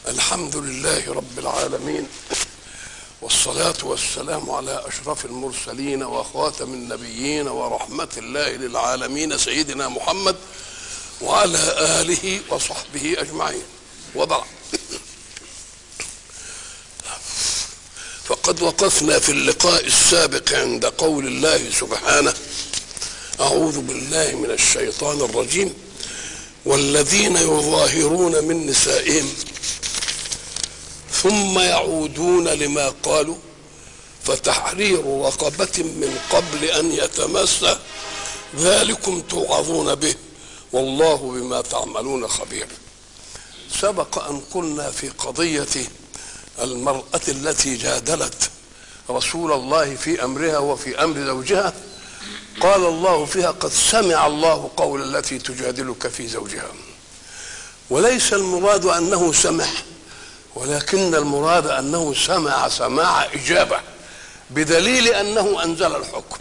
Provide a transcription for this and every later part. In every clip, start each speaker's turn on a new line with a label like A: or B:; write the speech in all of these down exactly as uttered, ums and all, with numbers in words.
A: الحمد لله رب العالمين، والصلاة والسلام على أشرف المرسلين وخاتم النبيين ورحمة الله للعالمين سيدنا محمد وعلى آله وصحبه أجمعين، وبعد. فقد وقفنا في اللقاء السابق عند قول الله سبحانه: أعوذ بالله من الشيطان الرجيم: والذين يظاهرون من نسائهم ثم يعودون لما قالوا فتحرير رقبة من قبل أن يتمسى ذلكم توعظون به والله بما تعملون خبير. سبق أن قلنا في قضية المرأة التي جادلت رسول الله في أمرها وفي أمر زوجها، قال الله فيها: قد سمع الله قول التي تجادلك في زوجها. وليس المراد أنه سمع، ولكن المراد أنه سمع سماع إجابة، بدليل أنه أنزل الحكم.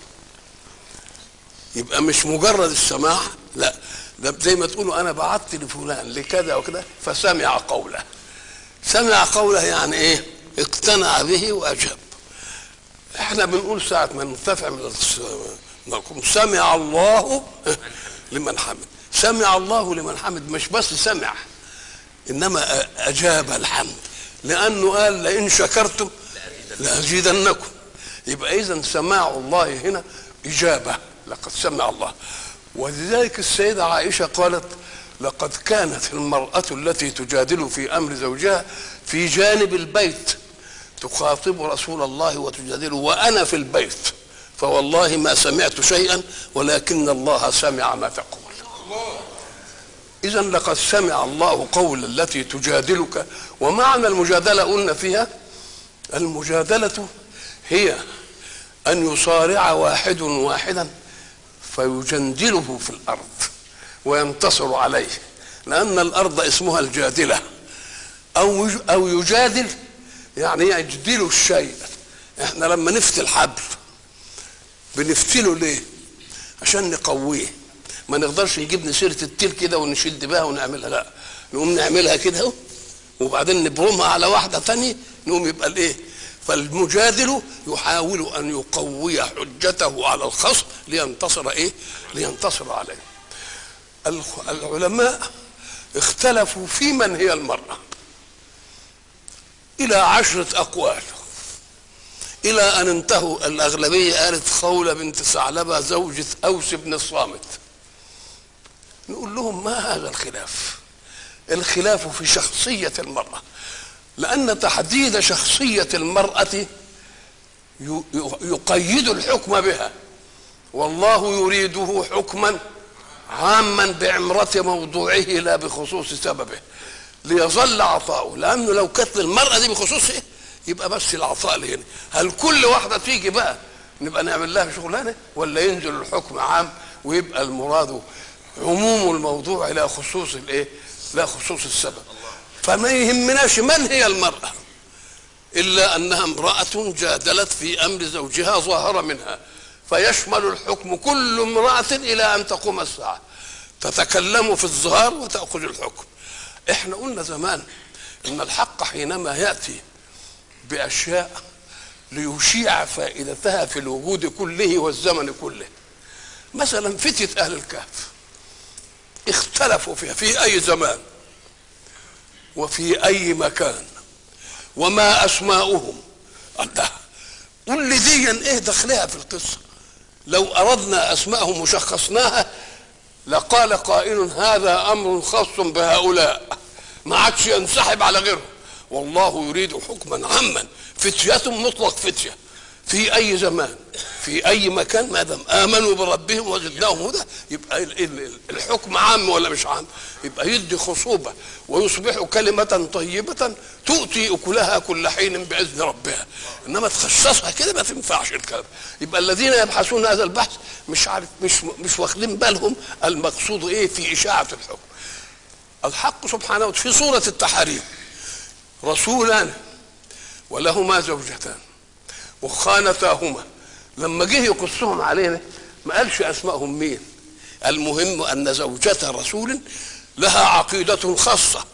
A: يبقى مش مجرد السماع، لا، ده زي ما تقولوا أنا بعت لفلان لكذا وكذا فسمع قوله. سمع قوله يعني إيه؟ اقتنع به وأجاب. احنا بنقول ساعة ما نرتفع من نقول سمع الله لمن حمد. سمع الله لمن حمد مش بس سمع، إنما أجاب الحمد، لأنه قال: لئن شكرتم لأزيدنكم. يبقى إذن سماع الله هنا إجابة، لقد سمع الله. ولذلك السيدة عائشة قالت: لقد كانت المرأة التي تجادل في أمر زوجها في جانب البيت تخاطب رسول الله وتجادله وأنا في البيت، فوالله ما سمعت شيئا ولكن الله سمع ما تقول. إذن لقد سمع الله قول التي تجادلك. ومعنى المجادلة قلنا فيها: المجادلة هي أن يصارع واحد واحدا فيجندله في الأرض وينتصر عليه، لأن الأرض اسمها الجادلة. أو أو يجادل يعني يجدل الشيء. احنا لما نفتل حبل بنفتله ليه؟ عشان نقويه. ما نقدرش نجيب نسيرة التيل كده ونشد بها ونعملها، لا، نقوم نعملها كده وبعدين نبرمها على واحدة تانية نقوم يبقى الايه؟ فالمجادل يحاول ان يقوي حجته على الخصم لينتصر ايه؟ لينتصر عليه. العلماء اختلفوا في من هي المرأة الى عشرة اقوال، الى ان انتهوا الاغلبية قالت خولة بنت ثعلبة زوجة اوس بن الصامت. نقول لهم: ما هذا الخلاف؟ الخلاف في شخصية المرأة، لأن تحديد شخصية المرأة يقيد الحكم بها، والله يريده حكما عاما بعمرة موضوعه لا بخصوص سببه ليظل عطاؤه. لأنه لو كانت المرأة دي بخصوصه يبقى بس العطاء لهنا. هل كل واحدة تيجي بقى نبقى نعمل لها شغلانة، ولا ينزل الحكم عام ويبقى المراد عموم الموضوع لا خصوص الايه؟ لا خصوص السبب. فما يهمناش من هي المرأة إلا أنها امرأة جادلت في أمر زوجها ظاهر منها، فيشمل الحكم كل امرأة إلى أن تقوم الساعة تتكلم في الظهار وتأخذ الحكم. احنا قلنا زمان إن الحق حينما يأتي بأشياء ليشيع فائدتها في الوجود كله والزمن كله، مثلا فتية أهل الكهف اختلفوا فيها في أي زمان وفي أي مكان وما أسماؤهم. الله، قل لي دي ايه دخلها في القصة؟ لو أردنا أسماءهم وشخصناها لقال قائل: هذا أمر خاص بهؤلاء، ما عادش ينسحب على غيرهم. والله يريد حكما عاما، فتية مطلق فتية في أي زمان في أي مكان، ما دام آمنوا بربهم وزدناهم هدى يبقى الحكم عام ولا مش عام؟ يبقى يدي خصوبة ويصبح كلمة طيبة تؤتي أكلها كل حين بإذن ربها. إنما تخصصها كده ما تنفعش الكلام. يبقى الذين يبحثون هذا البحث مش عارف مش مش واخدين بالهم المقصود إيه في إشاعة الحكم. الحق سبحانه وتعالى في سورة التحريم: رسولان ولهما زوجتان وخانتاهما. لما جه يقصهم علينا ما قالش اسمائهم مين. المهم ان زوجة رسول لها عقيدة خاصة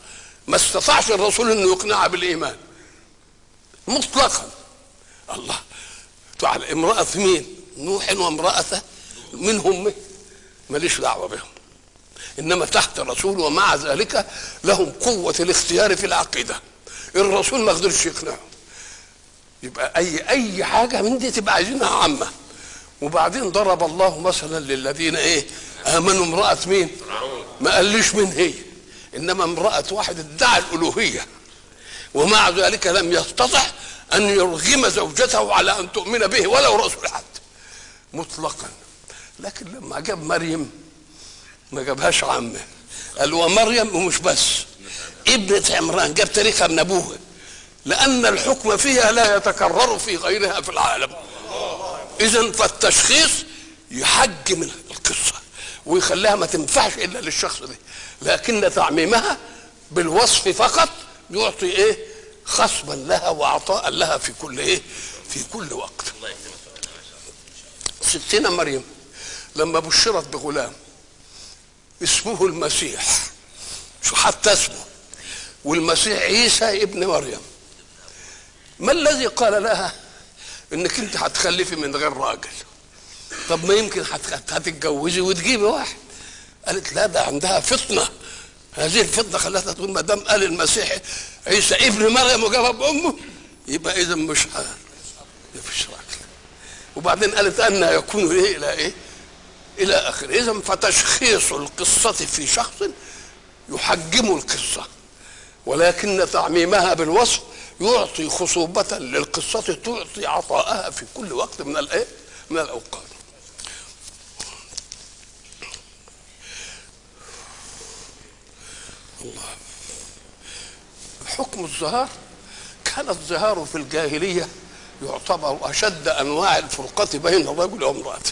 A: ما استطاعش الرسول انه يقنعها بالايمان مطلقا. الله تعالى امرأة مين؟ نوح وامرأته منهم ماليش دعوة بهم، انما تحت الرسول، ومع ذلك لهم قوة الاختيار في العقيدة. الرسول ما قدرش يقنعهم، يبقى اي اي حاجة من دي تبقى عايزينها عامة. وبعدين ضرب الله مثلا للذين ايه امنوا امرأة مين؟ ما قاليش من هي، انما امرأة واحد ادعى الالوهية ومع ذلك لم يستطع ان يرغم زوجته على ان تؤمن به ولو رسول حد مطلقا. لكن لما جاب مريم ما جابهاش عامه، قال ومريم، ومش بس ابنة عمران، جاب تاريخها من ابوها، لان الحكم فيها لا يتكرر في غيرها في العالم. اذا فالتشخيص يحجم القصه ويخليها ما تنفعش الا للشخص ده، لكن تعميمها بالوصف فقط يعطي ايه خصبا لها وعطاء لها في كل ايه في كل وقت. ستنا مريم لما بشرت بغلام اسمه المسيح، شو حتى اسمه، والمسيح عيسى ابن مريم، ما الذي قال لها انك انت هتخلفي من غير راجل؟ طب ما يمكن هتتجوزي وتجيبي واحد. قالت لا، ده عندها فطنه، هذه الفطنه خلتها تقول ما دام قال المسيح عيسى ابن مريم وجاب امه يبقى اذا مش مفيش راجل. وبعدين قالت ان يكون ايه الى ايه الى اخره. اذا فتشخيص القصه في شخص يحجم القصه، ولكن تعميمها بالوصف يعطي خصوبه للقصه، تعطي عطاءها في كل وقت من الايه من الاوقات. الله. حكم الظهار، كان الظهار في الجاهليه يعتبر اشد انواع الفرقه بين الرجل وامراته.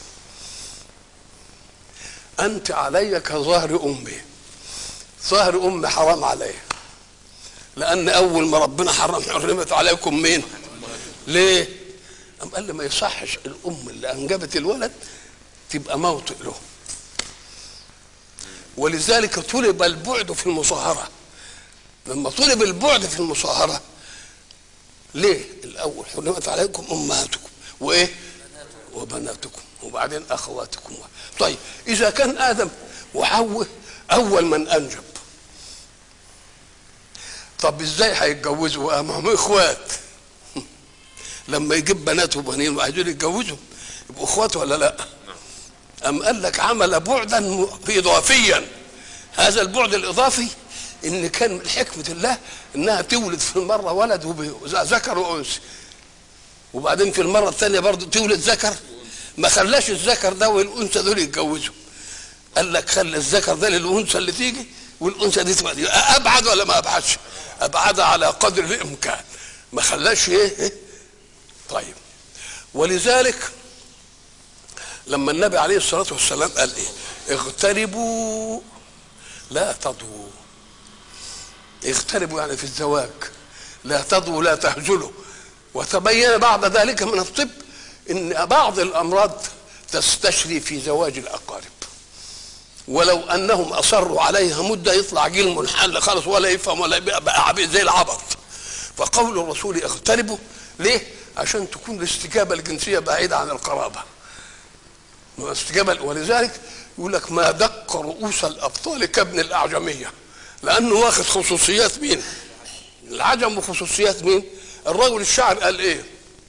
A: انت علي كظهر امي، ظهر امي حرام علي، لان اول ما ربنا حرم حرمت عليكم مين؟ ليه؟ قام قال لي ما يصحش الام اللي انجبت الولد تبقى موطئ له، ولذلك طلب البعد في المصاهره. لما طلب البعد في المصاهره ليه؟ الاول حرمت عليكم امهاتكم وايه؟ وبناتكم، وبعدين اخواتكم. طيب اذا كان ادم وحواء اول من انجب، طب ازاي هيتجوزوا؟ ما هم اخوات، لما يجيب بنات وبنين وعايزين يتجوزوا يبقوا اخوات ولا لا؟ ام قال لك عمل بعدا اضافيا. هذا البعد الاضافي ان كان من حكمه الله انها تولد في المره ولد ذكر وانثى، وبعدين في المره الثانيه برضه تولد ذكر، ما خلاش الذكر ده والانثى دول يتجوزوا، قال لك خلي الذكر ده للانثى اللي تيجي والانثى دي تبقى ابعد ولا ما ابعدش؟ ابعد على قدر الامكان، ما خلاش ايه, إيه؟ طيب ولذلك لما النبي عليه الصلاه والسلام قال ايه؟ اغتربوا لا تضووا. اغتربوا يعني في الزواج، لا تضووا لا تهزلوا. وتبين بعد ذلك من الطب ان بعض الامراض تستشري في زواج الاقارب، ولو انهم اصروا عليها مده يطلع جيل منحل خالص ولا يفهم ولا يبقى زي العبط. فقول الرسول اغتربوا ليه؟ عشان تكون الاستجابه الجنسيه بعيده عن القرابه. استجابه، ولذلك يقول لك ما دق رؤوس الابطال كابن الاعجميه، لانه واخد خصوصيات مين؟ العجم. وخصوصيات مين؟ الرجل الشاعر قال ايه؟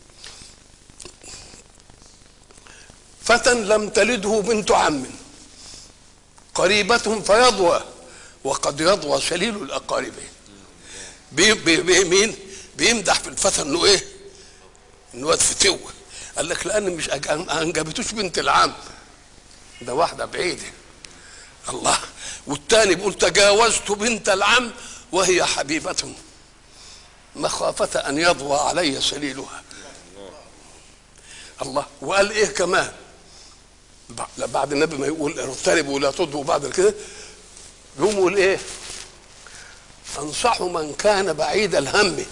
A: فتى لم تلده بنت عم قريبة فيضوى وقد يضوى سليل الاقارب. بي بي بي مين؟ بيمدح في الفتى انه ايه؟ انه واد فتوه. قال لك لان مش انجبتوش بنت العم، ده واحده بعيده. الله. والثاني بيقول تجاوزت بنت العم وهي حبيبة مخافة ان يضوى علي سليلها. الله. وقال ايه كمان بعد النبي ما يقول اغتربوا ولا تضووا بعد كده، يقوم يقول ايه؟ انصح من كان بعيد الهم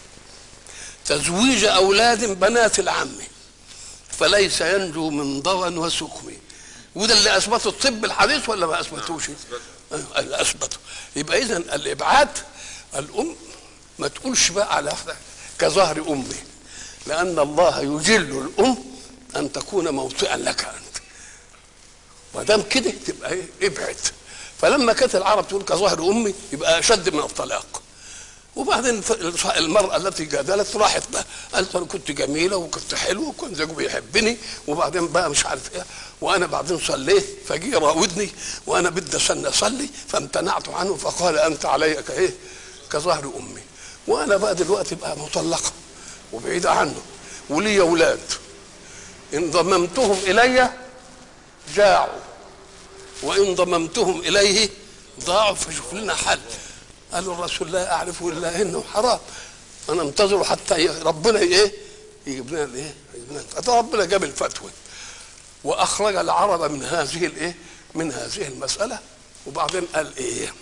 A: تزويج اولاد بنات العم فليس ينجو من ضوى وسقم. وده اللي اثبته الطب الحديث ولا ما اثبتوش؟ اللي اثبته. يبقى اذا الابعاد الأم ما تقولش بقى على كظهر أمي، لأن الله يجل الأم أن تكون موطئا لك أنت، ودام كده تبقى إيه؟ ابعد. فلما كانت العرب تقول كظهر أمي يبقى أشد من الطلاق. وبعدين المرأة التي جادلت راحت بقى قالت أنا كنت جميلة وكنت حلوة وكنت زوجي بيحبني، وبعدين بقى مش عارف إيه، وأنا بعدين صليت فجي راودني وأنا بدي أستنى أصلي فامتنعت عنه، فقال أنت علي كإيه؟ كظهر أمي. وأنا بقى دلوقتي بقى مطلقة وبعيدة عنه ولي أولاد، إن ضممتهم إلي جاعوا وإن ضممتهم إليه ضاعوا، فشوف لنا حل. قالوا الرسول لا أعرف إلا إنه حرام، أنا انتظروا حتى ربنا إيه يجيب لنا الإيه يجيب لنا. فربنا جاب الفتوى وأخرج العرب من هذه الإيه من هذه المسألة. وبعدين قال إيه؟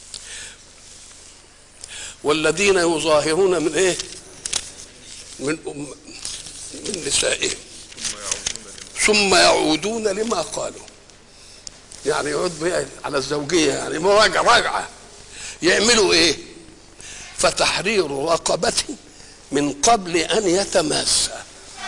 A: والذين يظاهرون من إيه من أم من نسائهم ثم يعودون لما قالوا، يعني يعود بقى على الزوجية، يعني مراجعة راجعة. يعملوا ايه؟ فتحرير رقبة من قبل ان يتماسى،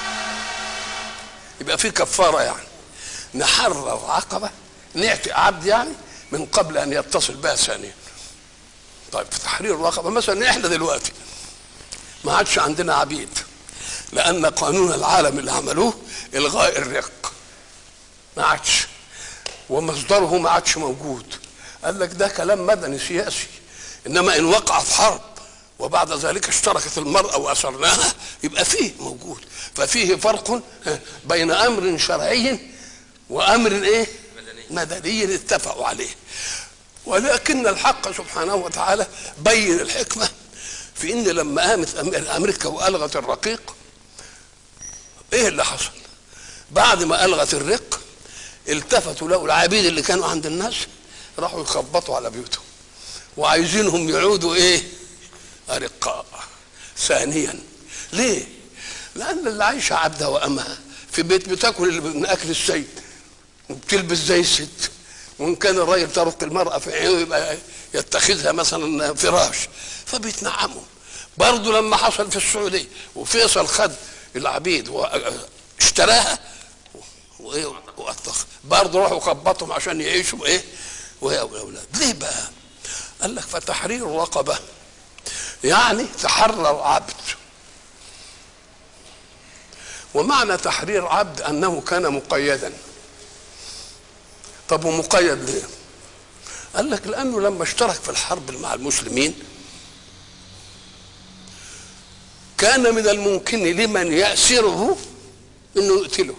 A: يبقى في كفارة، يعني نحرر رقبة نعتق عبد يعني من قبل ان يتصل بها ثانيا. طيب في تحرير الرقبة مثلا احنا دلوقتي ما عادش عندنا عبيد، لان قانون العالم اللي عملوه الغاء الرق، ما عادش، ومصدره ما عادش موجود. قال لك ده كلام مدني سياسي، انما ان وقع في حرب وبعد ذلك اشتركت المرأة واسرناها يبقى فيه موجود. ففيه فرق بين امر شرعي وامر ايه مدني اتفقوا عليه. ولكن الحق سبحانه وتعالى بين الحكمة في ان لما قامت امريكا والغت الرقيق، ايه اللي حصل؟ بعد ما الغت الرق التفتوا لقوا العبيد اللي كانوا عند الناس راحوا يخبطوا على بيوتهم وعايزينهم يعودوا ايه ارقاء ثانيا. ليه؟ لان اللي عايشه عبده وامها في بيت بتاكل من اكل السيد وبتلبس زي الست، وان كان الراجل ترك المراه في عينه يبقى يتخذها مثلا فراش، فبيتنعموا. برضه لما حصل في السعوديه وفيصل خد العبيد واشتراها برضه راحوا خبطهم عشان يعيشوا ايه وهي اولاد. ليه بقى؟ قال لك فتحرير رقبه يعني تحرر عبد، ومعنى تحرير عبد انه كان مقيدا. طب ومقيد ليه؟ قال لك لانه لما اشترك في الحرب مع المسلمين كان من الممكن لمن يأسره انه يقتله،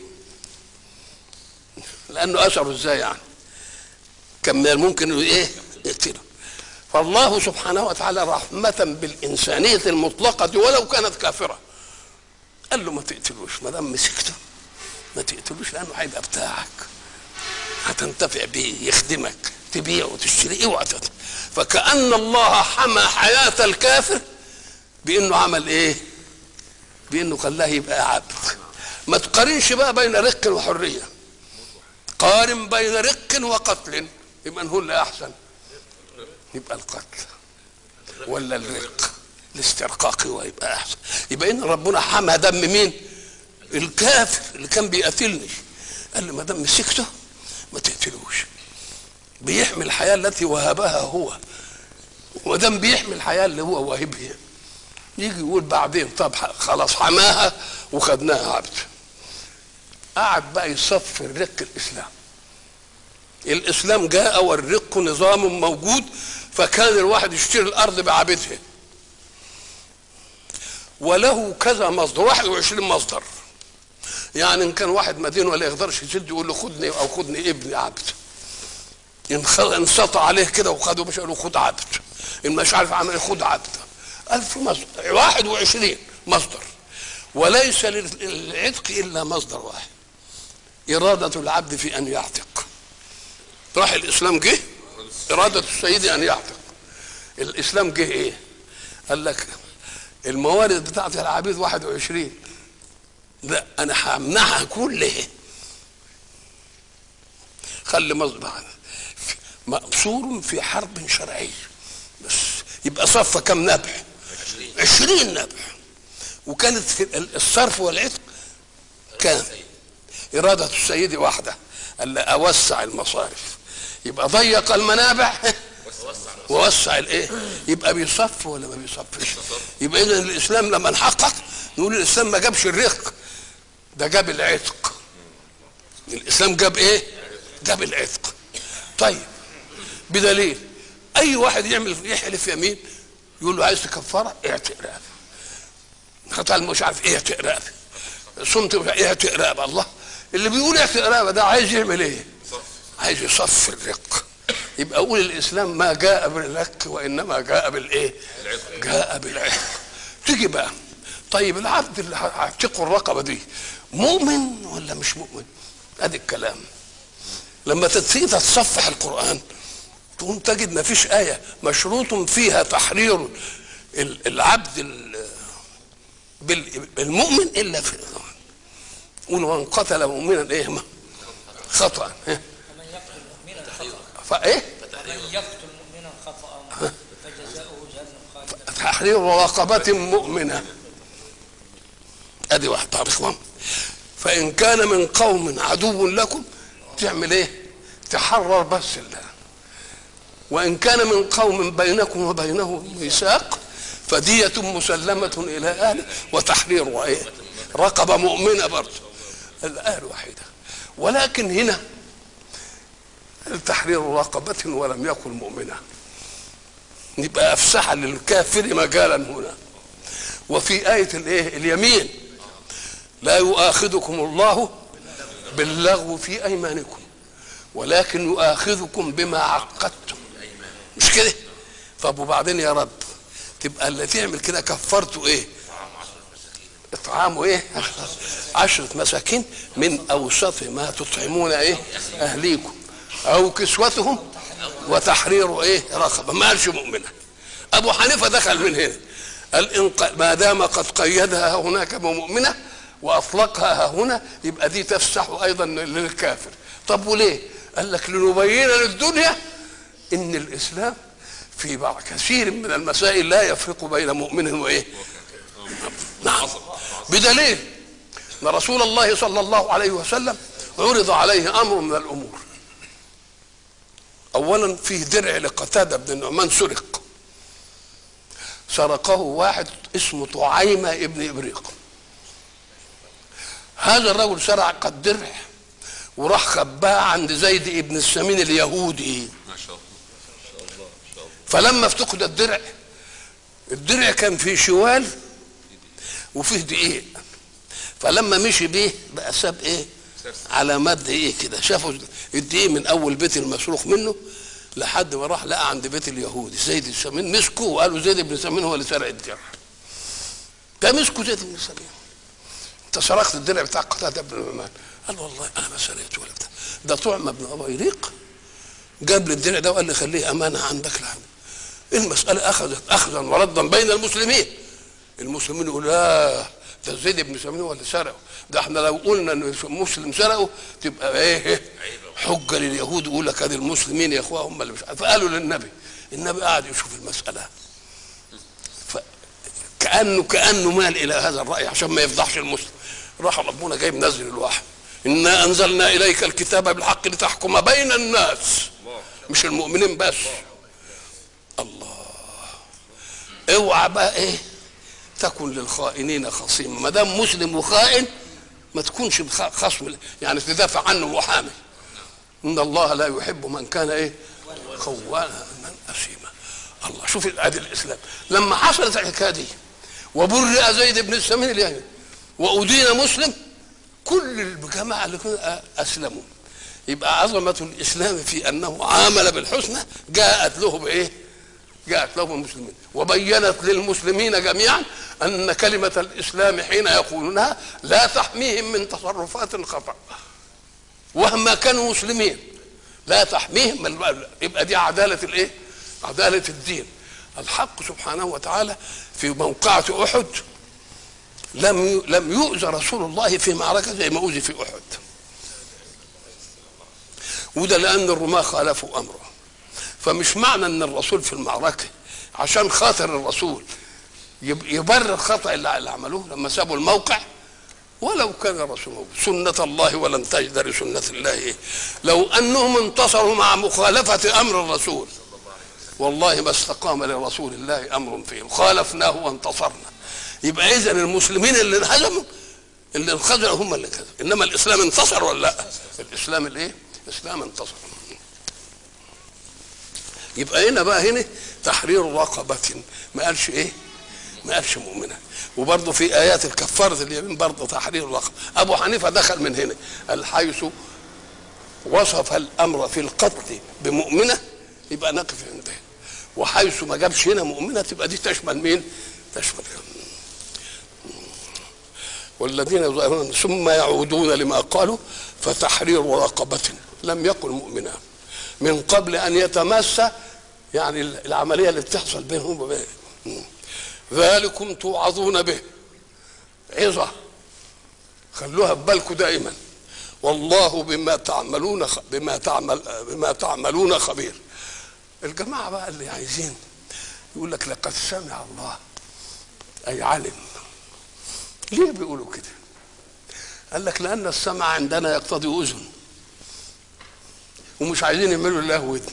A: لانه اثره ازاي يعني؟ كان من الممكن انه ايه يقتله. فالله سبحانه وتعالى رحمة بالإنسانية المطلقة ولو كانت كافرة قال له ما تقتلوش، ما دام مسكته ما تقتلوش، لأنه هيبقى بتاعك، هتنتفع به، يخدمك، تبيعه وتشتريه اوعى. فكأن الله حمى حياة الكافر بأنه عمل ايه؟ بأنه خلاه يبقى عبد. ما تقارنش بقى بين رق وحرية، قارن بين رق وقتل، يبقى هو اللي أحسن، يبقى القتل ولا الرق الاسترقاقي ويبقى احسن. يبقى ان ربنا حمى دم مين؟ الكافر اللي كان بيقتلني. قال لي ما دام مسكته ما تقتلوش، بيحمي الحياه التي وهبها هو، وما دام بيحمي الحياه اللي هو واهبها يجي يقول بعدين طب خلاص حماها وخدناها عبد. قعد بقى يصف الرق الاسلام. الاسلام جاء والرق نظام موجود، فكان الواحد يشتري الارض بعبدها وله كذا مصدر، واحد وعشرين مصدر. يعني ان كان واحد مدين ولا يقدرش يسد يقول له خدني او خدني ابني عبد، انسطع عليه كده وخده مش قال له خد عبد، ان مش عارف عمل خد عبد. ألف مصدر، واحد وعشرين مصدر. وليس للعتق الا مصدر واحد، إرادة العبد في أن يعتق. راح الإسلام جه إرادة السيد أن يعتق. الإسلام جه إيه؟ قال لك الموارد بتاعت العبيد واحد وعشرين، لا أنا همنعها كلها، خلي مصدر مقصور في حرب شرعية بس، يبقى صف كم نبع؟ عشرين نبع. وكانت الصرف والعتق كان إرادة السيد وحده ألا أوسع المصارف، يبقى ضيق المنابع ووسع الايه، يبقى بيصف ولا ما بيصفش؟ يبقى اذا الاسلام لما نحقق نقول الاسلام ما جابش الرق، ده جاب العتق. الاسلام جاب ايه؟ جاب العتق. طيب بدليل اي واحد يعمل يحلف يمين يقول له عايز تكفره اعتق رقبه، قتل مش عارف ايه اعتق رقبه، صمت اعتق رقبه. الله، اللي بيقول اعتق رقبه ده عايز يعمل ايه؟ عايز يصفي الرق. يبقى اقول الاسلام ما جاء بالرك وانما جاء بالايه؟ جاء بالعتق. تيجي بقى طيب العبد اللي هيعتقه الرقبه دي مؤمن ولا مش مؤمن؟ ادي الكلام. لما تيجي تتصفح القران تقوم تجد ما فيش ايه مشروط فيها تحرير العبد بالمؤمن الا في قول وان قتل مؤمنا ايه خطأ فايه؟
B: فمن يقتل مؤمنا خطأ فجزاؤه جهنم خالدا
A: تحرير رقبة مؤمنة. ادي واحد. طب اخوان، فان كان من قوم عدو لكم تعمل ايه؟ تحرر بس الله. وان كان من قوم بينكم وبينهم ميثاق فدية مسلمة الى اهله وتحرير ايه؟ رقبة مؤمنة برضه. الآية الوحيدة. ولكن هنا تحرير رقبة ولم يكن مؤمنة، يبقى أفسح للكافر مجالا هنا. وفي آية الإيه؟ اليمين لا يؤاخذكم الله باللغو في أيمانكم ولكن يؤاخذكم بما عقدتم، مش كده؟ طب وبعدين يا رب تبقى اللي تعمل كده كفرته إيه؟ اطعامه ايه؟ عشرة مساكين من اوسط ما تطعمون ايه؟ اهليكم او كسوتهم وتحرير ايه؟ رقبه. ما قالش مؤمنه. ابو حنيفه دخل من هنا قال ما دام قد قيدها هناك بمؤمنه واطلقها هنا يبقى دي تفسح ايضا للكافر. طب وليه؟ قال لك لنبين للدنيا ان الاسلام في بعض كثير من المسائل لا يفرق بين مؤمن وايه؟ نعم. بدليل ان رسول الله صلى الله عليه وسلم عرض عليه امر من الامور. اولا فيه درع لقتاده بن النعمان سرق، سرقه واحد اسمه طعيمه ابن ابريق. هذا الرجل سرق الدرع وراح خباه عند زيد ابن السمين اليهودي. ما شاء الله. فلما افتقد الدرع، الدرع كان فيه شوال وفيه دقيق، فلما مشي بيه بقى ساب ايه؟ علامات دقيق كده. شافوا الدقيق من اول بيت المسروق منه لحد ما راح لقى عند بيت اليهودي زيد بن سمين، مسكوه وقالوا زيد بن سمين هو اللي سرق الدرع. ده مسكوا زيد بن سمين، انت سرقت الدرع بتاع قتاده بن النعمان. قال والله انا ما سرقت ولا بتاع، ده طعم ابن ابيريق جاب لي الدرع ده وقال لي خليه امانه عندك لحد. المساله اخذت اخذا وردا بين المسلمين. المسلمين يقولوا لا ده زيد بن سمين هو اللي سرقه، ده احنا لو قلنا ان مسلم سرقه تبقى ايه؟ حجه لليهود يقول لك ادي المسلمين يا اخوه هم اللي مش عارف. فقالوا للنبي، النبي قاعد يشوف المساله فكانه كانه مال الى هذا الراي عشان ما يفضحش المسلم. راح ربنا جاي منزل الوحي، انا انزلنا اليك الكتاب بالحق لتحكم بين الناس، مش المؤمنين بس. الله، اوعى بقى ايه؟ تكن للخائنين خصيما. ما دام مسلم وخائن ما تكونش خصم يعني تدافع عنه محامي. ان الله لا يحب من كان ايه؟ خوانا اثيما. الله، شوف ادي الاسلام لما حصلت الحكايه دي وبرئ زيد بن السمين اليهودي وادين مسلم، كل الجماعه اللي كانوا اسلموا. يبقى عظمه الاسلام في انه عامل بالحسنى جاءت له بايه؟ جاءت لهم المسلمين وبينت للمسلمين جميعا ان كلمه الاسلام حين يقولونها لا تحميهم من تصرفات خطا وهم كانوا مسلمين، لا تحميهم من. يبقى دي عداله الايه؟ عداله الدين. الحق سبحانه وتعالى في موقعة احد لم لم يؤذى رسول الله في معركه زي ما اوذي في احد، وده لان الرماة خالفوا امره. فمش معنى ان الرسول في المعركه عشان خاطر الرسول يبرر خطأ اللي عملوه لما سابوا الموقع، ولو كان الرسول سنة الله ولن تجد لسنة الله إيه؟ لو أنهم انتصروا مع مخالفة أمر الرسول والله ما استقام لرسول الله أمر فيهم، خالفناه وانتصرنا. يبقى إذن المسلمين اللي انهزموا اللي انخذلوا هم اللي كذا، إنما الإسلام انتصر ولا لا؟ الإسلام الإيه؟ الإسلام انتصر. يبقى هنا بقى هنا تحرير رقبة، ما قالش إيه؟ ما قالش مؤمنة. وبرضه في آيات الكفارة اليمين برضه تحرير الرقبة. أبو حنيفة دخل من هنا قال حيث وصف الأمر في القتل بمؤمنة يبقى نقف عندها، وحيث ما جابش هنا مؤمنة تبقى دي تشمل مين؟ تشمل والذين يظاهرون ثم يعودون لما قالوا فتحرير رقبة لم يقل مؤمنة من قبل أن يتمس، يعني العملية اللي بتحصل بينهم وبين ذلكم توعظون به، عظة خلوها ببالكم دائما، والله بما تعملون بما تعمل بما تعملون خبير. الجماعة بقى اللي عايزين يقول لك لقد سمع الله أي علم. ليه بيقولوا كده؟ قال لك لأن السمع عندنا يقتضي أذن، ومش عايزين يعملوا له ودن.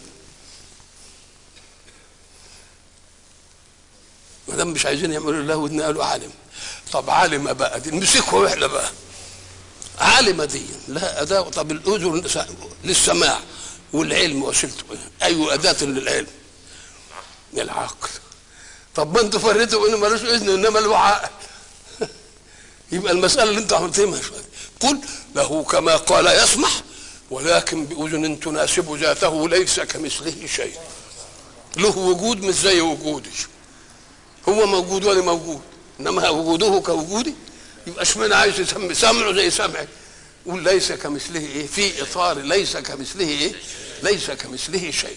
A: ما دام مش عايزين يعملوا له ودن قالوا عالم. طب عالم بقى دي نمسكه احنا بقى، عالم دي لا أداة. طب الأذن للسماع والعلم وسيلته ايه؟ أي أداة للعلم؟ العقل. طب ما انتوا فريتوا انه ملوش اذن انما له عقل. يبقى المسألة اللي انتوا عملتوها شوية. قل له كما قال يسمح ولكن بأذن تناسب ذاته ليس كمثله شيء. له وجود مش زي وجودي، هو موجود ولا موجود، انما وجوده كوجودي. يبقى اشمعنى عايز يسمي سمعه زي سمعي؟ قول ليس كمثله ايه، في اطار ليس كمثله ايه، ليس كمثله شيء.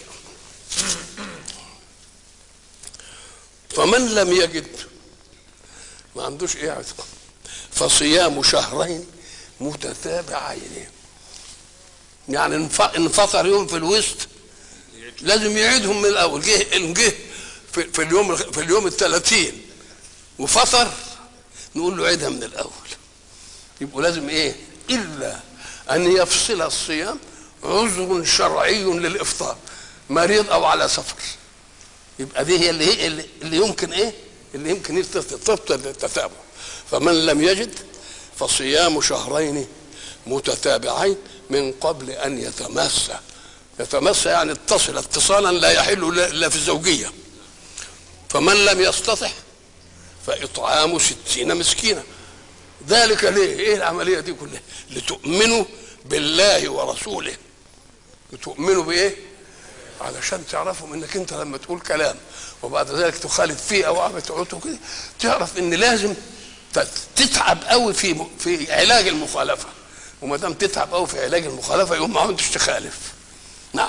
A: فمن لم يجد ما عندوش ايه عتق فصيام شهرين متتابعين، يعني انفطر يوم في الوسط لازم يعيدهم من الاول. جه جه في, في اليوم في اليوم الثلاثين وفطر نقول له عيدها من الاول. يبقوا لازم ايه؟ الا ان يفصل الصيام عذر شرعي للافطار، مريض او على سفر. يبقى دي هي اللي هي اللي يمكن ايه؟ اللي يمكن تبطل التتابع. فمن لم يجد فصيام شهرين متتابعين من قبل ان يتمس. يتمس يعني اتصل اتصالا لا يحل الا في الزوجيه. فمن لم يستطع فاطعام ستين مسكينا. ذلك ليه؟ ايه العمليه دي كلها؟ لتؤمنوا بالله ورسوله. لتؤمنوا بايه؟ علشان تعرفوا انك انت لما تقول كلام وبعد ذلك تخالف فيه او عم تعوته كده تعرف ان لازم تتعب قوي في في علاج المخالفه، وما دام تتعب قوي في علاج المخالفه يقوم ما عندش تخالف. نعم.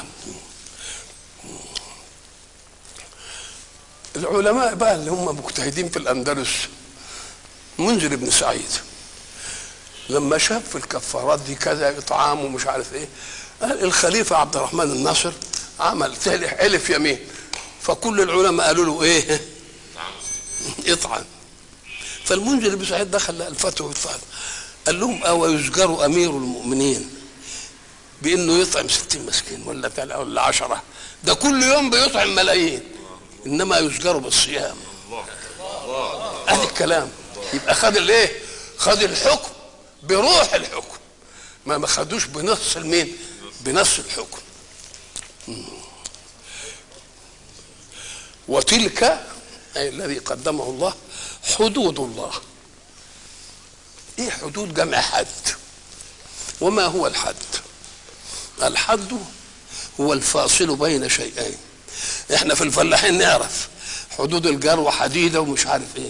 A: العلماء بقى اللي هم مجتهدين في الاندلس، منذر بن سعيد لما شاف في الكفارات دي كذا اطعام ومش عارف ايه، قال الخليفه عبد الرحمن الناصر عمل حلف يمين، فكل العلماء قالوا له ايه؟ اطعم. فالمنذر بن سعيد دخل الفتوى قال لهم او يزجر امير المؤمنين بانه يطعم ستين مسكين ولا ولا عشرة؟ ده كل يوم بيطعم ملايين، انما يزجر بالصيام. ادي الكلام. يبقى خد الايه؟ خد الحكم بروح الحكم، ما ما خدوش بنص المين؟ بنص الحكم. وتلك أي الذي قدمه الله حدود الله. ايه حدود؟ جمع حد. وما هو الحد؟ الحد هو الفاصل بين شيئين. احنا في الفلاحين نعرف حدود الجروة حديدة ومش عارف ايه،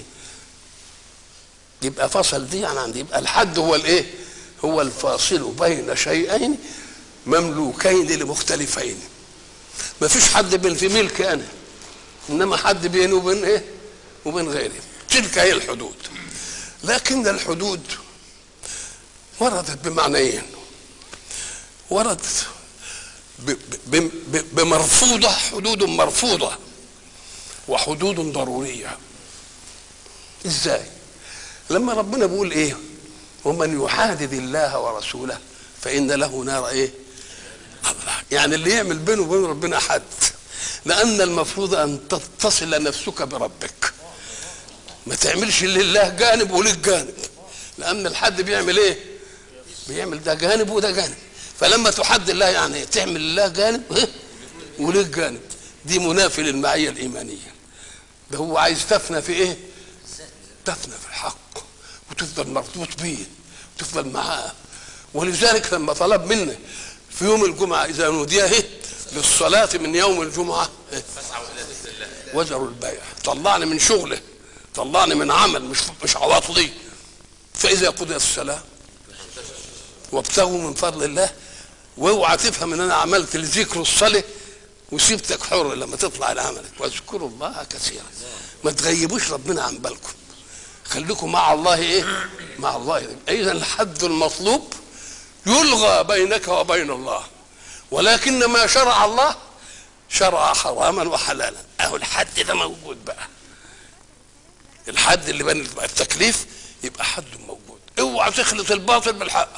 A: يبقى فصل دي يعني عندي. يبقى الحد هو الايه؟ هو الفاصل بين شيئين مملوكين لمختلفين. ما فيش حد بين في ملك انا، انما حد بينه وبين ايه؟ وبين غيره. تلك هي الحدود. لكن الحدود وردت بمعنيين. وردت بمرفوضة، حدود مرفوضة وحدود ضرورية. ازاي؟ لما ربنا بيقول ايه؟ ومن يحادد الله ورسوله فإن له نار ايه؟ الله. يعني اللي يعمل بينه وبين ربنا حد، لأن المفروض أن تتصل نفسك بربك، ما تعملش لله جانب ولك جانب، لأن الحد بيعمل ايه؟ بيعمل ده جانب وده جانب. فلما تحد الله يعني تعمل لله جانب ولك جانب، دي منافي للمعية الإيمانية. ده هو عايز تفنى في ايه؟ تفنى في الحق وتفضل مربوط بيه وتفضل معاه. ولذلك لما طلب منا في يوم الجمعة إذا نودي للصلاة من يوم الجمعة وزروا البيع، طلعني من شغله، طلعني من عمل مش مش عواطلي، فإذا قضيت الصلاة وابتغوا من فضل الله. واوعى تفهم ان انا عملت الذكر الصلاة وسيبتك حر لما تطلع لعملك، واذكروا الله كثيرا. ما تغيبوش ربنا عن بالكم، خليكم مع الله ايه؟ مع الله. اذا الحد المطلوب يلغى بينك وبين الله، ولكن ما شرع الله شرع حراما وحلالا. اهو الحد ده موجود بقى، الحد اللي بين التكليف يبقى حد موجود. اوعى تخلط الباطل بالحق،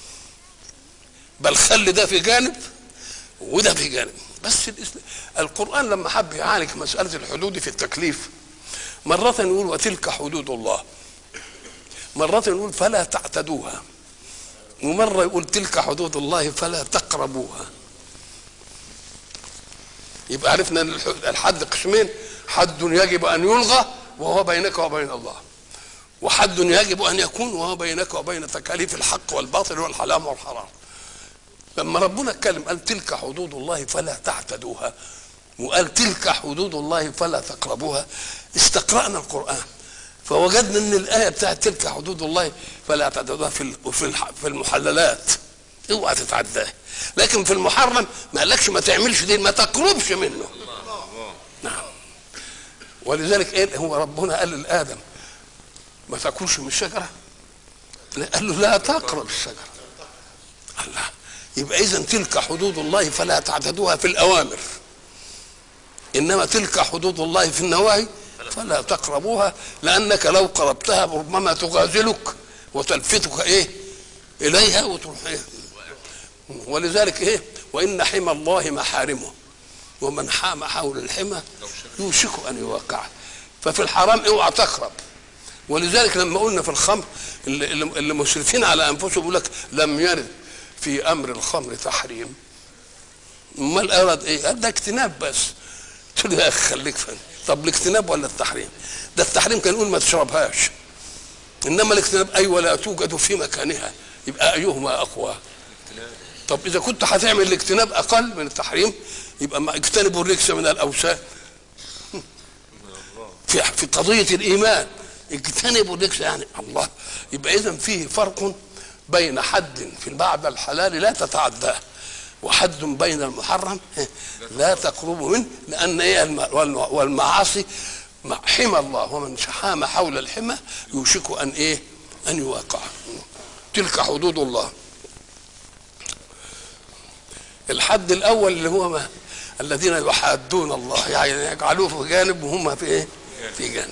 A: بل خلي ده في جانب وده في جانب. بس القرآن لما حب يعالج مسألة الحدود في التكليف مرة يقول وتلك حدود الله، مرة يقول فلا تعتدوها، ومرة يقول تلك حدود الله فلا تقربوها. يبقى عرفنا ان الحد قسمين: حد يجب ان يلغى وهو بينك وبين الله، وحد يجب ان يكون وهو بينك وبين تكاليف الحق والباطل والحلال والحرام. لما ربنا اتكلم قال تلك حدود الله فلا تعتدوها، وقال تلك حدود الله فلا تقربوها، استقرأنا القرآن فوجدنا ان الآية بتاعت تلك حدود الله فلا تعتدوها في في المحللات، اوعى تتعداها، لكن في المحرم ما قالكش ما تعملش دي، ما تقربش منه. نعم. ولذلك ايه هو ربنا قال لآدم ما تاكلش من الشجرة؟ قال له لا تقرب الشجرة. الله. يبقى اذا تلك حدود الله فلا تعتدوها في الأوامر، انما تلك حدود الله في النواهي فلا تقربوها، لانك لو قربتها ربما تغازلك وتلفتك ايه اليها وتروح إيه؟ ولذلك ايه وان حمى الله محارمه ومن حام حول الحمى يوشك ان يوقعه. ففي الحرام اوعى تقرب. ولذلك لما قلنا في الخمر اللي, اللي مسرفين على انفسهم يقول لك لم يرد في امر الخمر تحريم، امال اراد ايه؟ قال ده اجتناب بس. قلت له يا اخي خليك فن، طب الاجتناب ولا التحريم؟ ده التحريم كان يقول ما تشربهاش، انما الاجتناب اي ولا توجد في مكانها، يبقى ايهما اقوى؟ طب اذا كنت هتعمل الاجتناب اقل من التحريم يبقى ما اجتنبوا الرجس من الاوثان. في في قضيه الايمان اجتنبوا الرجس يعني الله. يبقى اذا فيه فرق بين حد في بعد الحلال لا تتعداه وحد بين المحرم لا تقرب منه، لان ايه والمعاصي حمى الله ومن حام حول الحمى يوشك ان ايه ان يواقع. تلك حدود الله. الحد الاول اللي هو ما الذين يحادون الله، يعني يجعلوه في جانب وهم في ايه في جانب.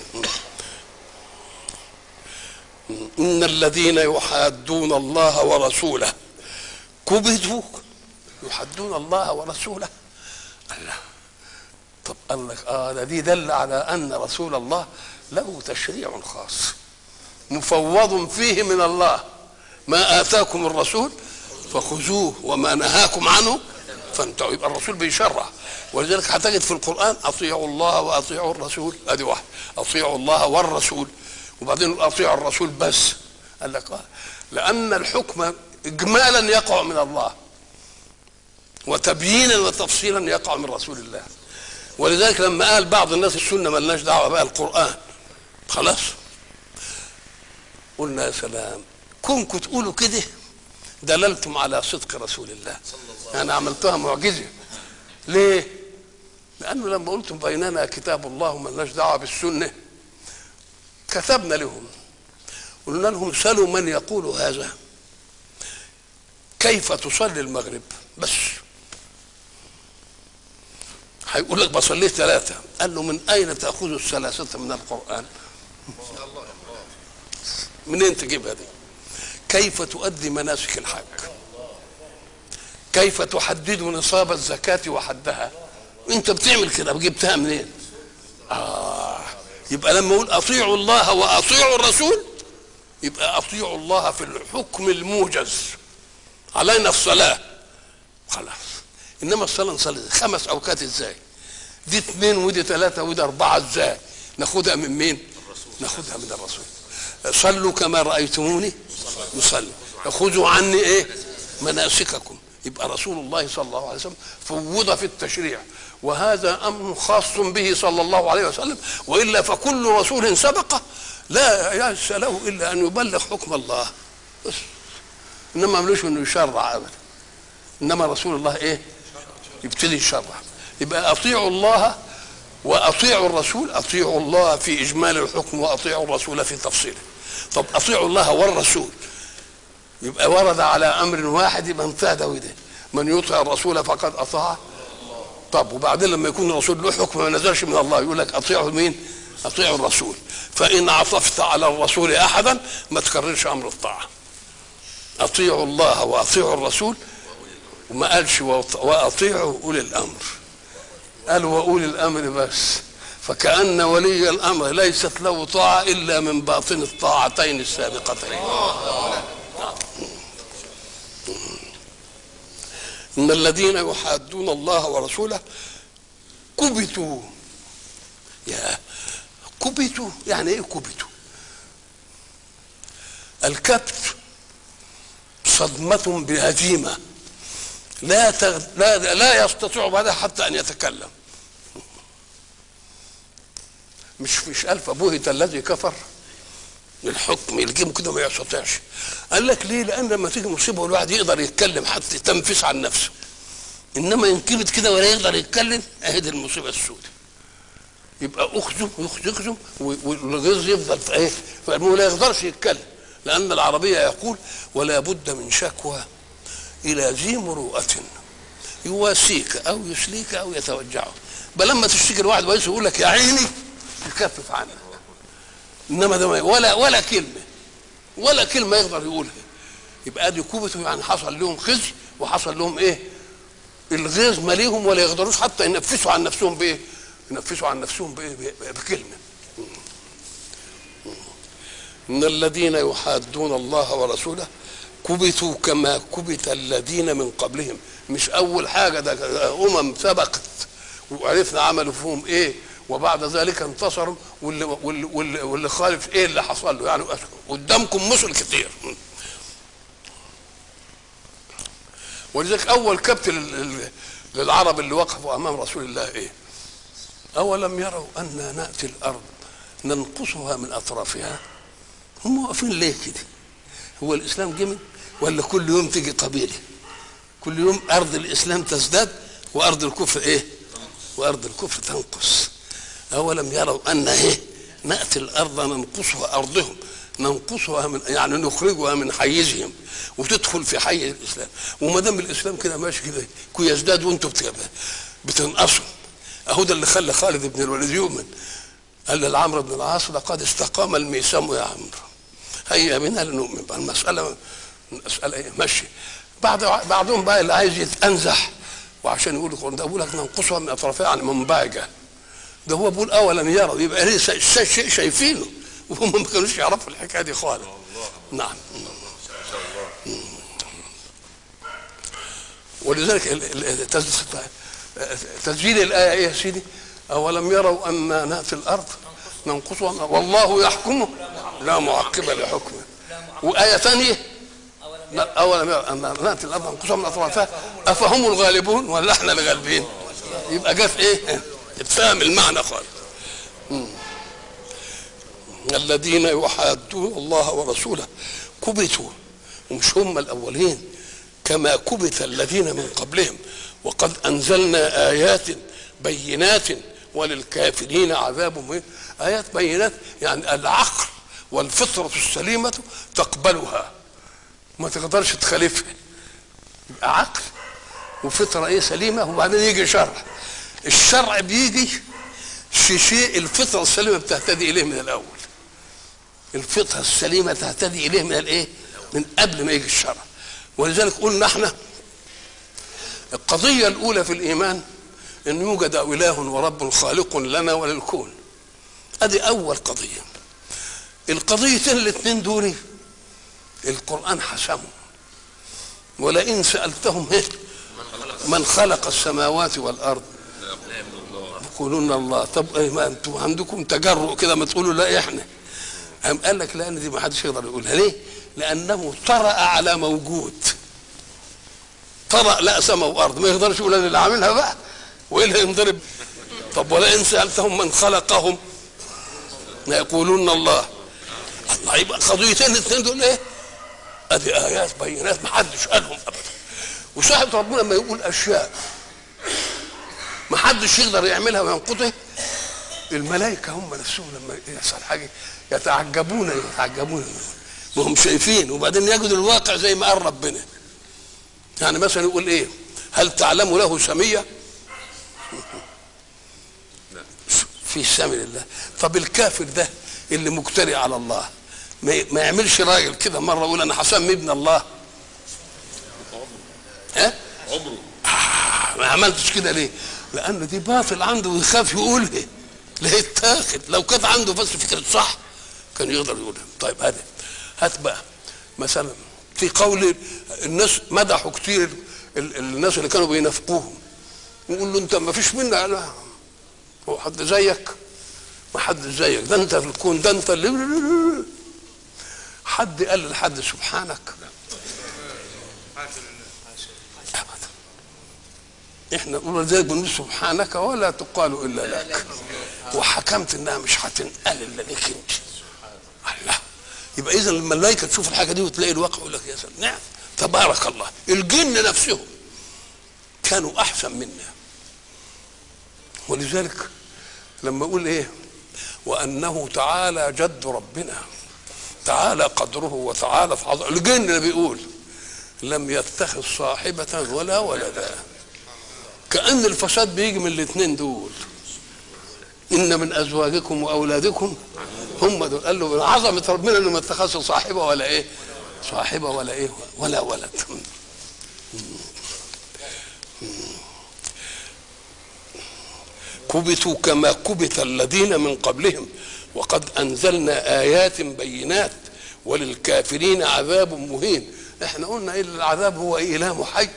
A: ان الذين يحادون الله ورسوله كبتوا يحدون الله ورسوله. الله. طب قال لك اه ده دي دل على ان رسول الله له تشريع خاص مفوض فيه من الله، ما اتاكم الرسول فخذوه وما نهاكم عنه فانتهوا. يبقى الرسول بيشرع. ولذلك هتجد في القران اطيعوا الله واطيعوا الرسول، ادي واحد، اطيعوا الله والرسول، وبعدين اطيعوا الرسول بس. قال لك اه لان الحكم اجمالا يقع من الله وتبيينا وتفصيلا يقع من رسول الله. ولذلك لما قال بعض الناس السنه مالناش دعوه بقى القران خلاص، قلنا يا سلام كونكم تقولوا كده دللتم على صدق رسول الله. انا عملتها معجزه. ليه؟ لانه لما قلتم بيننا كتاب الله ومالناش دعوه بالسنه كتبنا لهم قلنا لهم سلوا من يقول هذا كيف تصلي المغرب بس، هيقول لك بصليه ثلاثه، قال له من اين تاخذ الثلاثه من القران؟ منين تجيبها دي؟ كيف تؤدي مناسك الحج؟ كيف تحدد نصاب الزكاه وحدها؟ انت بتعمل كده جبتها منين؟ اه يبقى لما اقول اطيعوا الله واطيعوا الرسول يبقى اطيعوا الله في الحكم الموجز، علينا الصلاه خلاص. انما الصلاه نصلي خمس اوقات ازاي؟ دي اثنين ودي ثلاثه ودي اربعه ازاي؟ ناخدها من مين؟ ناخدها من الرسول. صلوا كما رايتموني يصلي، خذوا عني ايه؟ مناسككم. يبقى رسول الله صلى الله عليه وسلم فوض في التشريع، وهذا امر خاص به صلى الله عليه وسلم، والا فكل رسول سبقه لا يعس له الا ان يبلغ حكم الله بس، انما ملوش انه يشرع ابدا. انما رسول الله ايه؟ يبتدي يشرع. يبقى اطيعوا الله واطيعوا الرسول، اطيعوا الله في اجمال الحكم واطيعوا الرسول في تفصيله. طب اطيعوا الله والرسول يبقى ورد على امر واحد، يبقى انتهى ده. من يطع الرسول فقد اطاع. طب وبعدين لما يكون الرسول له حكم ما نزلش من الله يقول لك اطيعوا مين؟ اطيعوا الرسول. فان عطفت على الرسول احدا ما تكررش امر الطاعه. اطيعوا الله واطيعوا الرسول، وما قالش واطيعوا اولي الامر، قال واولي الامر بس. فكأن ولي الامر ليست له طاعه الا من باطن الطاعتين السابقتين. ان الذين يحادون الله ورسوله كبتوا. يا كبتوا يعني ايه كبتوا؟ الكبت صدمة بهزيمة لا تغ... لا لا يستطيع بعدها حتى ان يتكلم. مش مش الف بهت الذي كفر الحكم يلجمه كده ما يستطيعش. قال لك ليه؟ لان لما تيجي مصيبه والواحد يقدر يتكلم حتى يتنفس عن نفسه، انما ينكبت كده ولا يقدر يتكلم اهي دي المصيبه السوداء. يبقى اخذه يخزم والغيظ يفضل في ايه؟ فلا يقدرش يتكلم، لان العربيه يقول ولا بد من شكوى الى ذي مروءه يواسيك او يسليك او يتوجعه. بل لما تشتكي الواحد ويس يقول لك يا عيني يكفف عنك، انما ده ولا ولا كلمه ولا كلمه يقدر يقولها. يبقى دي كوبته، يعني حصل لهم خزي وحصل لهم ايه؟ الغيظ ماليهم ولا يقدروش حتى ينفسوا عن نفسهم بايه؟ ينفسوا عن نفسهم بايه؟ بكلمه. ان الذين يحادون الله ورسوله كبتوا كما كبت الذين من قبلهم. مش اول حاجه، ده امم سبقت وعرفنا عملوا فيهم ايه، وبعد ذلك انتصروا، واللي واللي واللي, واللي خالف ايه اللي حصل له. يعني قدامكم مثل كتير. ولذلك اول كبت للعرب اللي وقفوا امام رسول الله ايه؟ اولم يروا ان ناتي الارض ننقصها من اطرافها. هم واقفين ليه كده؟ هو الاسلام جمل ولا كل يوم تيجي قبيله؟ كل يوم ارض الاسلام تزداد وارض الكفر ايه؟ وارض الكفر تنقص. اولم يروا ان ايه؟ ناتي الارض ننقصها ارضهم، ننقصها من يعني نخرجها من حيزهم وتدخل في حي الاسلام. وما دام الاسلام كده ماشي كده يزداد وانتم بتنقصوا. اهو ده اللي خلى خالد بن الوليد يؤمن. قال لعمرو بن العاص لقد استقام الميسام يا عمرو، هيا بنا لنؤمن. بقى المساله مساله ايه؟ ماشي. بعد بعضهم بقى اللي عايز يتنزح وعشان يقول ده بقول لك ننقصها من اطرافها يعني منبعجه. ده هو بيقول اولم يروا، يبقى ليه شيء شايفينه وهم ما كانوش يعرفوا الحكايه دي خالص. نعم. ولذلك تسجيل الايه ايه يا سيدي؟ اولم يروا ان ناتي الارض ننقصها والله يحكمه لا معقب لحكمه. وايه ثانيه اولم يروا ان ناتي الارض ننقصها من اطرافها افهم الغالبون ولا احنا الغالبين؟ يبقى جه في ايه؟ اتفهم المعنى خالص. الذين يحادون الله ورسوله كبتوا، ومش هم الاولين، كما كبت الذين من قبلهم وقد انزلنا ايات بينات وللكافرين عذاب مهين. ايات بينات يعني العقل والفطره السليمه تقبلها ما تقدرش تخالفها. يبقى عقل وفطره ايه؟ سليمه. وبعدين يجي شرع الشرع بيجي في شيء الفطره السليمه بتهتدي اليه من الاول. الفطره السليمه تهتدي اليه من الايه؟ من قبل ما يجي الشرع. ولذلك قلنا احنا القضيه الاولى في الايمان ان يوجد اله ورب خالق لنا وللكون. ادي اول قضيه. القضيتين الاثنين دول القران حسمهم. ولئن سالتهم من خلق السماوات والارض يقولون الله. طب ايه ما انتم عندكم تجرؤ كده ما تقولوا لا احنا؟ قام قال لك لان دي ما حدش يقدر يقولها. ليه؟ لانه طرأ على موجود. طرأ لا سماء وارض، ما يقدرش يقول انا اللي عاملها بقى وايه اللي ينضرب. طب ولئن سالتهم من خلقهم يقولون الله. الله يبقى قضيتين الاثنين دول ايه؟ ادي ايات بينات ما حدش قالهم ابدا. وصاحب ربنا لما يقول اشياء ما حدش يقدر يعملها وينقضها، الملائكه هم نفسهم لما يحصل حاجه يتعجبون يتعجبون ما هم شايفين، وبعدين يجدوا الواقع زي ما قال ربنا. يعني مثلا يقول ايه؟ هل تعلم له سميه؟ في سمي لله. طب الكافر ده اللي مجترئ على الله ما يعملش راجل كده مره يقول انا هسمي ابن الله؟ ها؟ عمره آه ما عملتش كده ليه؟ لأن دي باطل عنده ويخاف يقولها لا يتاخد. لو كانت عنده بس فكرة صح كان يقدر يقولها. طيب هذا هات بقى مثلا في قول الناس مدحوا كتير الناس اللي كانوا بينافقوهم يقول له انت ما فيش منا. لا هو حد زيك؟ ما حد زيك، ده انت في الكون، ده انت اللي حد قال لحد سبحانك؟ احنا نقول لذلك بنقول سبحانك ولا تقال الا لك، وحكمت انها مش هتنقل الا لك انت. الله. يبقى اذا الملائكه تشوف الحاجه دي وتلاقي الواقع يقول لك يا سلام نعم تبارك الله. الجن نفسهم كانوا احسن منا. ولذلك لما اقول ايه وانه تعالى جد ربنا تعالى قدره وتعالى عظمته، الجن اللي بيقول لم يتخذ صاحبه ولا ولدا. كأن الفساد بيجي من الاثنين دول. إن من أزواجكم وأولادكم هم دول. قال له عظمة ربنا إنه ما اتخذش صاحبة ولا إيه؟ صاحبة ولا إيه؟ ولا ولد. كبتوا كما كبت الذين من قبلهم وقد أنزلنا آيات بينات وللكافرين عذاب مهين. إحنا قلنا إيه العذاب؟ هو إله حي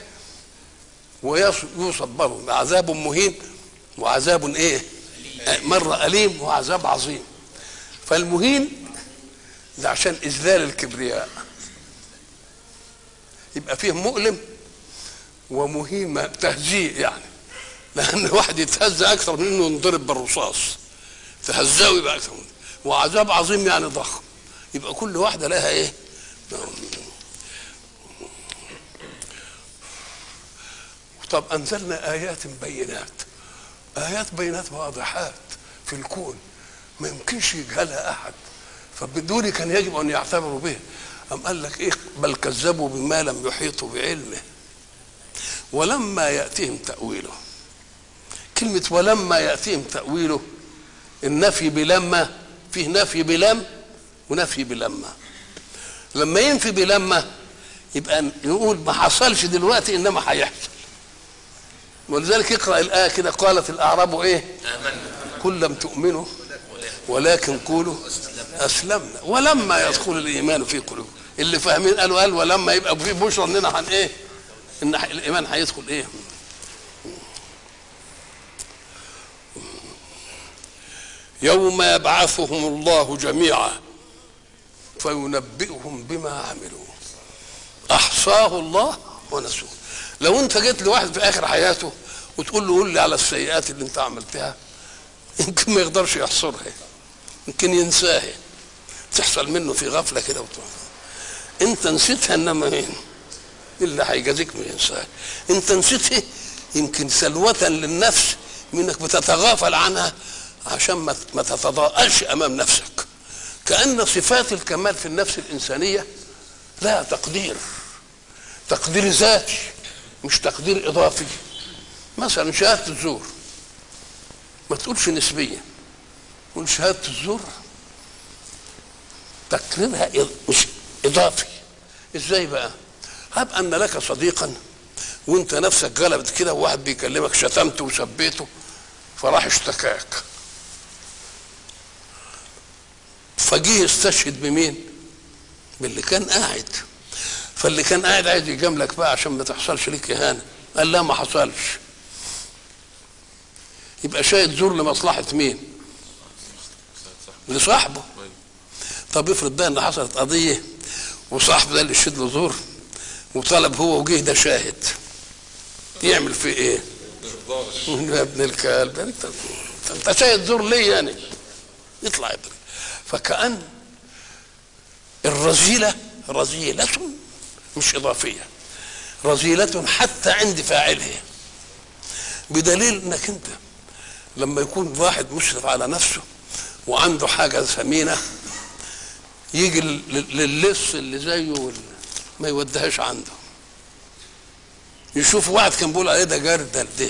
A: ويوصف برضه بعذاب مهين وعذاب ايه؟ مره اليم وعذاب عظيم. فالمهين ده عشان اذلال الكبرياء يبقى فيه مؤلم، ومهين تهزيء يعني، لان الواحد يتهزى اكثر من انه ينضرب بالرصاص، تهزاه يبقى اكثر. وعذاب عظيم يعني ضخم. يبقى كل واحده لها ايه؟ طب أنزلنا آيات بينات. آيات بينات واضحات في الكون ما يمكنش يجهلها أحد، فبدون كان يجب أن يعتبروا به. أم قال لك إيه؟ بل كذبوا بما لم يحيطوا بعلمه ولما يأتيهم تأويله. كلمة ولما يأتيهم تأويله النفي بلما، فيه نفي بلم ونفي بلما. لما ينفي بلما يبقى يقول ما حصلش دلوقتي إنما هيحصل. ولذلك اقرأ الآية كده قالت الأعراب إيه؟ آمنا قل لم تؤمنوا ولكن قولوا أسلمنا ولما يدخل الإيمان في قلوبكم. اللي فاهمين قالوا قال ولما يبقى في بشرى إننا هن إيه؟ إن الإيمان هيدخل إيه؟ يوم يبعثهم الله جميعا فينبئهم بما عملوا أحصاه الله ونسوه. لو انت جيت لواحد في اخر حياته وتقول له قول لي على السيئات اللي انت عملتها يمكن ما يقدرش يحصرها، يمكن ينساها، تحصل منه في غفله كده وتروح. انت نسيتها انما مين اللي هيجازيك ما ينساها؟ انت نسيتها يمكن سلوة للنفس منك بتتغافل عنها عشان ما تتضاءلش امام نفسك. كأن صفات الكمال في النفس الانسانيه لها تقدير، تقدير ذاتي مش تقدير اضافي. مثلا شهاده الزور ما تقولش نسبيه، قول شهاده الزور تقريرها مش اضافي. ازاي بقى؟ هب ان لك صديقا وانت نفسك غلبت كده وواحد بيكلمك شتمته وسبيته فراح اشتكاك، فجيه يستشهد بمين؟ باللي كان قاعد. فاللي كان قاعد عايز يجاملك بقى عشان ما تحصلش ليك اهانه، قال لا ما حصلش. يبقى شاهد زور لمصلحه مين؟ لصاحبه. طب افرض بقى ان حصلت قضيه وصاحبه ده اللي شد له زور وطلب هو وجه ده شاهد، يعمل فيه ايه؟ يا ابن الكلب انت انت شاهد زور ليه يعني؟ يطلع يضرب. فكأن الرذيله رذيله مش اضافيه، رذيله حتى عند فاعلها، بدليل انك انت لما يكون واحد مشرف على نفسه وعنده حاجه ثمينه يجي للص اللي زيه ما يوديهاش عنده، يشوف واحد كان بيقول عليه ده جردل ده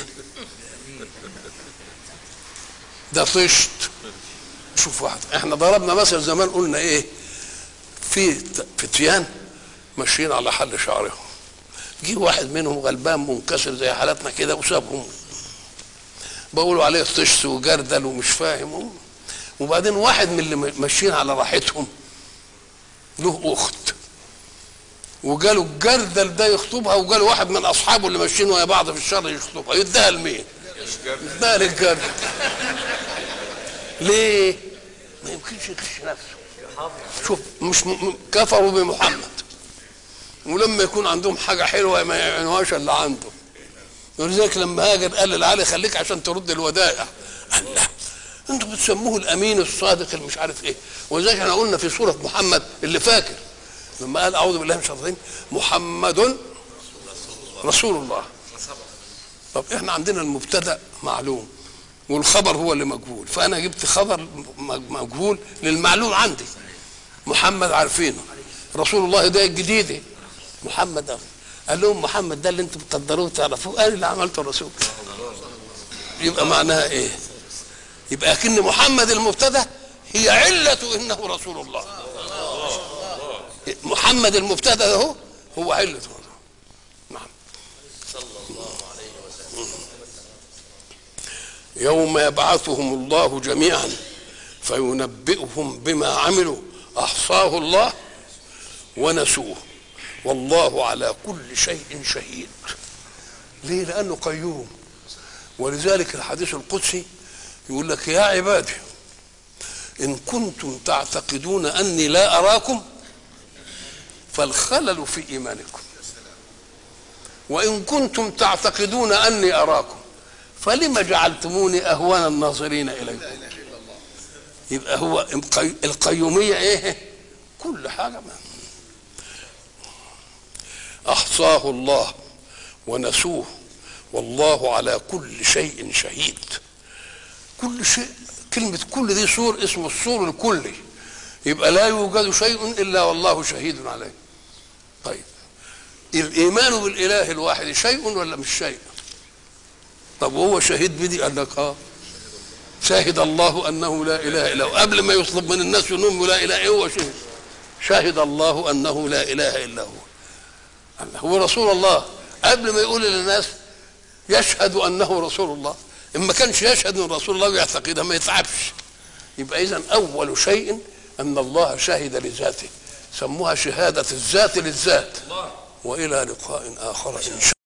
A: ده طشت. شوف واحد، احنا ضربنا مثل زمان قلنا ايه؟ في فتيان ماشيين على حل شعرهم، جه واحد منهم غلبان منكسر زي حالتنا كده وسابهم، بقولوا عليه طشت وجردل ومش فاهم. وبعدين واحد من اللي ماشيين على راحتهم له اخت وجاله الجردل ده يخطبها، وجاله واحد من اصحابه اللي ماشيين ويا بعض في الشر يخطبها، يديها لمين؟ يديها للجردل. ليه؟ ما يمكنش يغش نفسه. شوف مش م... كفروا بمحمد، ولما يكون عندهم حاجه حلوه ما يعينوهاش الا عنده. ولذلك لما هاجر قال لعلي خليك عشان ترد الودائع، قال لا انتوا بتسموه الامين الصادق اللي مش عارف ايه. ولذلك احنا قلنا في سوره محمد اللي فاكر لما قال اعوذ بالله من الشيطان الرجيم محمد رسول الله. طب احنا عندنا المبتدا معلوم والخبر هو اللي مجهول، فانا جبت خبر مجهول للمعلوم عندي. محمد عارفينه، رسول الله ده الجديد، محمد ده. قال لهم محمد ده اللي انتم بتقدروه تعرفوه، قال اللي عملته الرسول. يبقى معناها ايه؟ يبقى كن محمد المبتدا هي علة انه رسول الله. محمد المبتدا ده هو هو علة. نعم. صلى الله عليه وسلم. يوم يبعثهم الله جميعا فينبئهم بما عملوا احصاه الله ونسوه والله على كل شيء شهيد. ليه؟ لانه قيوم. ولذلك الحديث القدسي يقول لك يا عبادي ان كنتم تعتقدون اني لا اراكم فالخلل في ايمانكم، وان كنتم تعتقدون اني اراكم فلما جعلتموني اهون الناظرين اليكم. يبقى هو القيوميه ايه؟ كل حاجه ما احصاه الله ونسوه والله على كل شيء شهيد. كل شيء، كلمه كل دي سور اسمه السور الكلي، يبقى لا يوجد شيء الا والله شهيد عليه. طيب الايمان بالاله الواحد شيء ولا مش شيء؟ طب وهو شهيد بدي؟ قال لك اه شهد الله انه لا اله الا هو، قبل ما يطلب من الناس انهم لا اله الا هو شهد شهد الله انه لا اله الا هو. هو رسول الله قبل ما يقول للناس يشهد انه رسول الله، اما كانش يشهد ان رسول الله ويعتقدها ما يتعبش. يبقى اذا اول شيء ان الله شهد لذاته، سموها شهاده الذات للذات. والى لقاء اخر ان شاء الله.